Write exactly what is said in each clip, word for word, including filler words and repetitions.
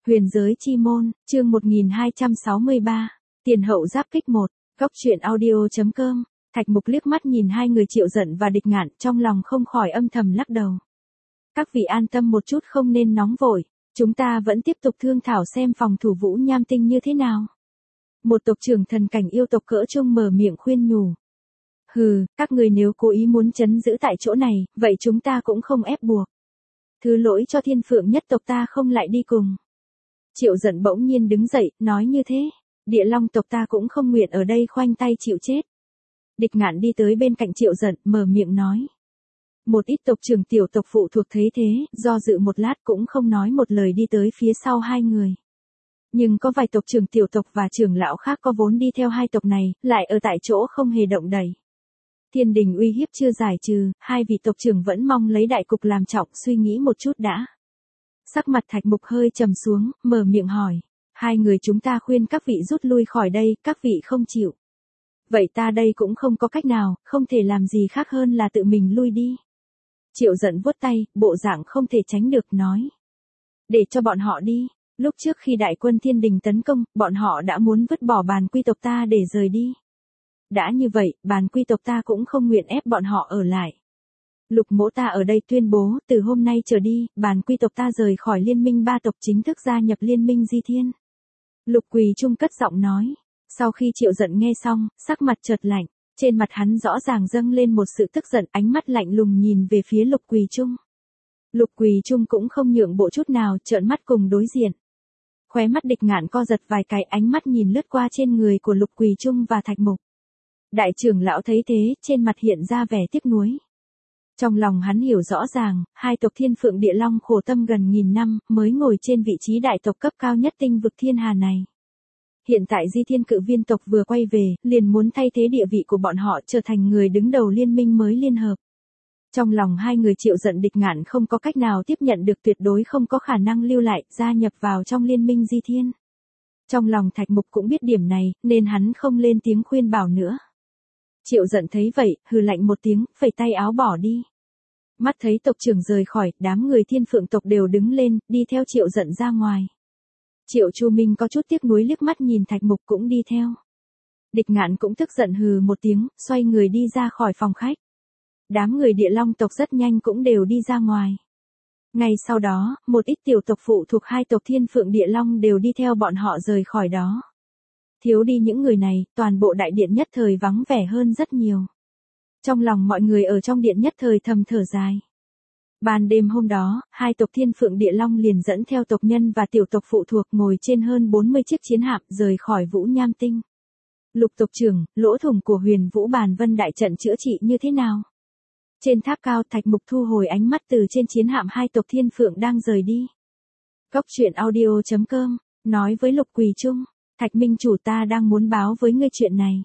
Huyền giới chi môn, chương một nghìn hai trăm sáu mươi ba, tiền hậu giáp kích một, góc truyện audio.com, Thạch Mục liếc mắt nhìn hai người Triệu Dận và Địch Ngạn, trong lòng không khỏi âm thầm lắc đầu. Các vị an tâm một chút, không nên nóng vội, chúng ta vẫn tiếp tục thương thảo xem phòng thủ Vũ Nham Tinh như thế nào. Một tộc trưởng thần cảnh yêu tộc cỡ trung mở miệng khuyên nhủ. Hừ, các người nếu cố ý muốn trấn giữ tại chỗ này, vậy chúng ta cũng không ép buộc. Thứ lỗi cho Thiên Phượng nhất tộc ta không lại đi cùng. Triệu Dận bỗng nhiên đứng dậy, nói như thế, Địa Long tộc ta cũng không nguyện ở đây khoanh tay chịu chết. Địch Ngạn đi tới bên cạnh Triệu Dận, mở miệng nói. Một ít tộc trưởng tiểu tộc phụ thuộc thấy thế, do dự một lát cũng không nói một lời đi tới phía sau hai người. Nhưng có vài tộc trưởng tiểu tộc và trưởng lão khác có vốn đi theo hai tộc này, lại ở tại chỗ không hề động đậy. Thiên đình uy hiếp chưa giải trừ, hai vị tộc trưởng vẫn mong lấy đại cục làm trọng, suy nghĩ một chút đã. Sắc mặt Thạch Mục hơi trầm xuống, mở miệng hỏi. Hai người chúng ta khuyên các vị rút lui khỏi đây, các vị không chịu. Vậy ta đây cũng không có cách nào, không thể làm gì khác hơn là tự mình lui đi. Triệu Dận vuốt tay, bộ dạng không thể tránh được, nói. Để cho bọn họ đi, lúc trước khi đại quân thiên đình tấn công, bọn họ đã muốn vứt bỏ bàn quy tộc ta để rời đi. Đã như vậy, bàn quy tộc ta cũng không nguyện ép bọn họ ở lại. Lục mỗ ta ở đây tuyên bố, từ hôm nay trở đi, bàn quy tộc ta rời khỏi liên minh ba tộc chính thức gia nhập liên minh Di Thiên. Lục Quỳ Trung cất giọng nói. Sau khi Triệu Dận nghe xong, sắc mặt chợt lạnh, trên mặt hắn rõ ràng dâng lên một sự tức giận, ánh mắt lạnh lùng nhìn về phía Lục Quỳ Trung. Lục Quỳ Trung cũng không nhượng bộ chút nào, trợn mắt cùng đối diện. Khóe mắt Địch Ngạn co giật vài cái, ánh mắt nhìn lướt qua trên người của Lục Quỳ Trung và Thạch Mục. Đại trưởng lão thấy thế, trên mặt hiện ra vẻ tiếc nuối. Trong lòng hắn hiểu rõ ràng, hai tộc Thiên Phượng Địa Long khổ tâm gần nghìn năm, mới ngồi trên vị trí đại tộc cấp cao nhất tinh vực thiên hà này. Hiện tại Di Thiên Cự Viên tộc vừa quay về, liền muốn thay thế địa vị của bọn họ, trở thành người đứng đầu liên minh mới liên hợp. Trong lòng hai người Triệu Dận Địch Ngạn không có cách nào tiếp nhận được, tuyệt đối không có khả năng lưu lại, gia nhập vào trong liên minh Di Thiên. Trong lòng Thạch Mục cũng biết điểm này, nên hắn không lên tiếng khuyên bảo nữa. Triệu Dận thấy vậy, hừ lạnh một tiếng, phẩy tay áo bỏ đi. Mắt thấy tộc trưởng rời khỏi, đám người Thiên Phượng tộc đều đứng lên, đi theo Triệu Dận ra ngoài. Triệu Chu Minh có chút tiếc nuối liếc mắt nhìn Thạch Mục cũng đi theo. Địch Ngạn cũng tức giận hừ một tiếng, xoay người đi ra khỏi phòng khách. Đám người Địa Long tộc rất nhanh cũng đều đi ra ngoài. Ngay sau đó, một ít tiểu tộc phụ thuộc hai tộc Thiên Phượng Địa Long đều đi theo bọn họ rời khỏi đó. Thiếu đi những người này, toàn bộ đại điện nhất thời vắng vẻ hơn rất nhiều. Trong lòng mọi người ở trong điện nhất thời thầm thở dài. Ban đêm hôm đó, hai tộc Thiên Phượng Địa Long liền dẫn theo tộc nhân và tiểu tộc phụ thuộc ngồi trên hơn bốn mươi chiếc chiến hạm rời khỏi Vũ Nham Tinh. Lục tộc trưởng, lỗ thủng của Huyền Vũ Bàn Vân đại trận chữa trị như thế nào? Trên tháp cao, Thạch Mục thu hồi ánh mắt từ trên chiến hạm hai tộc Thiên Phượng đang rời đi. Góc truyện audio.com, nói với Lục Quỳ Trung. Thạch minh chủ, ta đang muốn báo với ngươi chuyện này.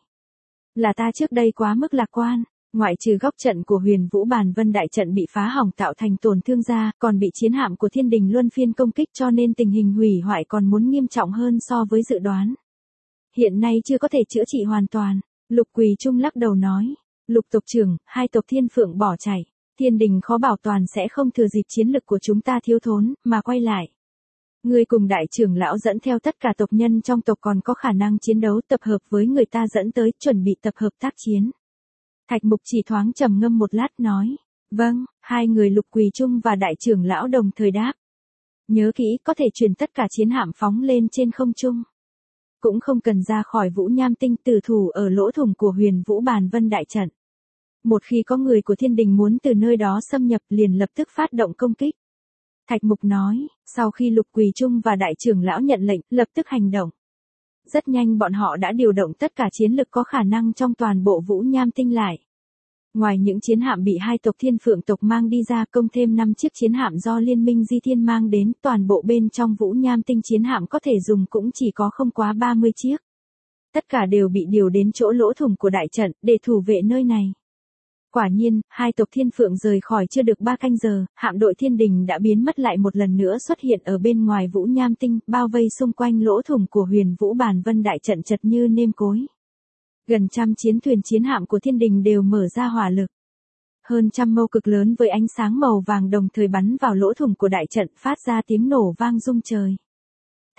Là ta trước đây quá mức lạc quan, ngoại trừ góc trận của Huyền Vũ Bàn Vân đại trận bị phá hỏng tạo thành tổn thương ra, còn bị chiến hạm của Thiên Đình luân phiên công kích, cho nên tình hình hủy hoại còn muốn nghiêm trọng hơn so với dự đoán. Hiện nay chưa có thể chữa trị hoàn toàn. Lục Quỳ Trung lắc đầu nói. Lục tộc trưởng, hai tộc Thiên Phượng bỏ chạy, Thiên Đình khó bảo toàn sẽ không thừa dịp chiến lực của chúng ta thiếu thốn, mà quay lại. Ngươi cùng đại trưởng lão dẫn theo tất cả tộc nhân trong tộc còn có khả năng chiến đấu, tập hợp với người ta dẫn tới, chuẩn bị tập hợp tác chiến. Thạch Mục chỉ thoáng trầm ngâm một lát nói. Vâng, hai người Lục Quỳ Trung và đại trưởng lão đồng thời đáp. Nhớ kỹ, có thể truyền tất cả chiến hạm phóng lên trên không trung. Cũng không cần ra khỏi Vũ Nham Tinh, tử thủ ở lỗ thủng của Huyền Vũ Bàn Vân đại trận. Một khi có người của Thiên Đình muốn từ nơi đó xâm nhập, liền lập tức phát động công kích. Thạch Mục nói, sau khi Lục Quỳ Trung và đại trưởng lão nhận lệnh, lập tức hành động. Rất nhanh bọn họ đã điều động tất cả chiến lực có khả năng trong toàn bộ Vũ Nham Tinh lại. Ngoài những chiến hạm bị hai tộc Thiên Phượng tộc mang đi ra, công thêm năm chiếc chiến hạm do Liên minh Di Thiên mang đến, toàn bộ bên trong Vũ Nham Tinh chiến hạm có thể dùng cũng chỉ có không quá ba mươi chiếc. Tất cả đều bị điều đến chỗ lỗ thủng của đại trận, để thủ vệ nơi này. Quả nhiên, hai tộc Thiên Phượng rời khỏi chưa được ba canh giờ, hạm đội Thiên Đình đã biến mất lại một lần nữa xuất hiện ở bên ngoài Vũ Nham Tinh, bao vây xung quanh lỗ thủng của Huyền Vũ Bàn Vân đại trận chật như nêm cối. Gần trăm chiến thuyền chiến hạm của Thiên Đình đều mở ra hỏa lực. Hơn trăm mâu cực lớn với ánh sáng màu vàng đồng thời bắn vào lỗ thủng của đại trận, phát ra tiếng nổ vang rung trời.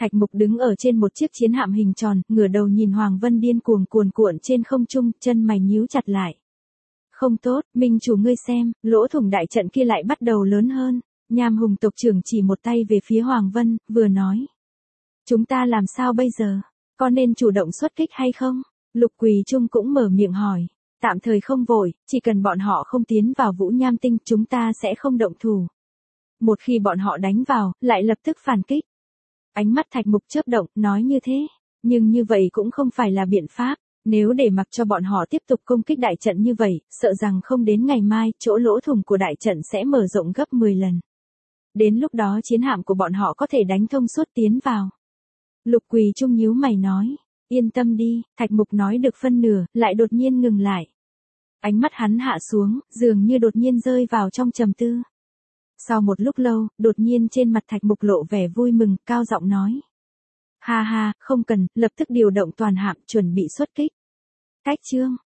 Thạch Mục đứng ở trên một chiếc chiến hạm hình tròn, ngửa đầu nhìn Hoàng Vân điên cuồng cuồn cuộn trên không trung, chân mày nhíu chặt lại. Không tốt, minh chủ ngươi xem, lỗ thủng đại trận kia lại bắt đầu lớn hơn. Nham Hùng tộc trưởng chỉ một tay về phía Hoàng Vân, vừa nói. Chúng ta làm sao bây giờ? Có nên chủ động xuất kích hay không? Lục Quỳ Trung cũng mở miệng hỏi. Tạm thời không vội, chỉ cần bọn họ không tiến vào Vũ Nham Tinh, chúng ta sẽ không động thủ. Một khi bọn họ đánh vào, lại lập tức phản kích. Ánh mắt Thạch Mục chớp động, nói như thế. Nhưng như vậy cũng không phải là biện pháp. Nếu để mặc cho bọn họ tiếp tục công kích đại trận như vậy, sợ rằng không đến ngày mai, chỗ lỗ thủng của đại trận sẽ mở rộng gấp mười lần. Đến lúc đó chiến hạm của bọn họ có thể đánh thông suốt tiến vào. Lục Quỳ Trung nhíu mày nói. Yên tâm đi, Thạch Mục nói được phân nửa, lại đột nhiên ngừng lại. Ánh mắt hắn hạ xuống, dường như đột nhiên rơi vào trong trầm tư. Sau một lúc lâu, đột nhiên trên mặt Thạch Mục lộ vẻ vui mừng, cao giọng nói. Ha ha, không cần, lập tức điều động toàn hạm, chuẩn bị xuất kích. Cách chương.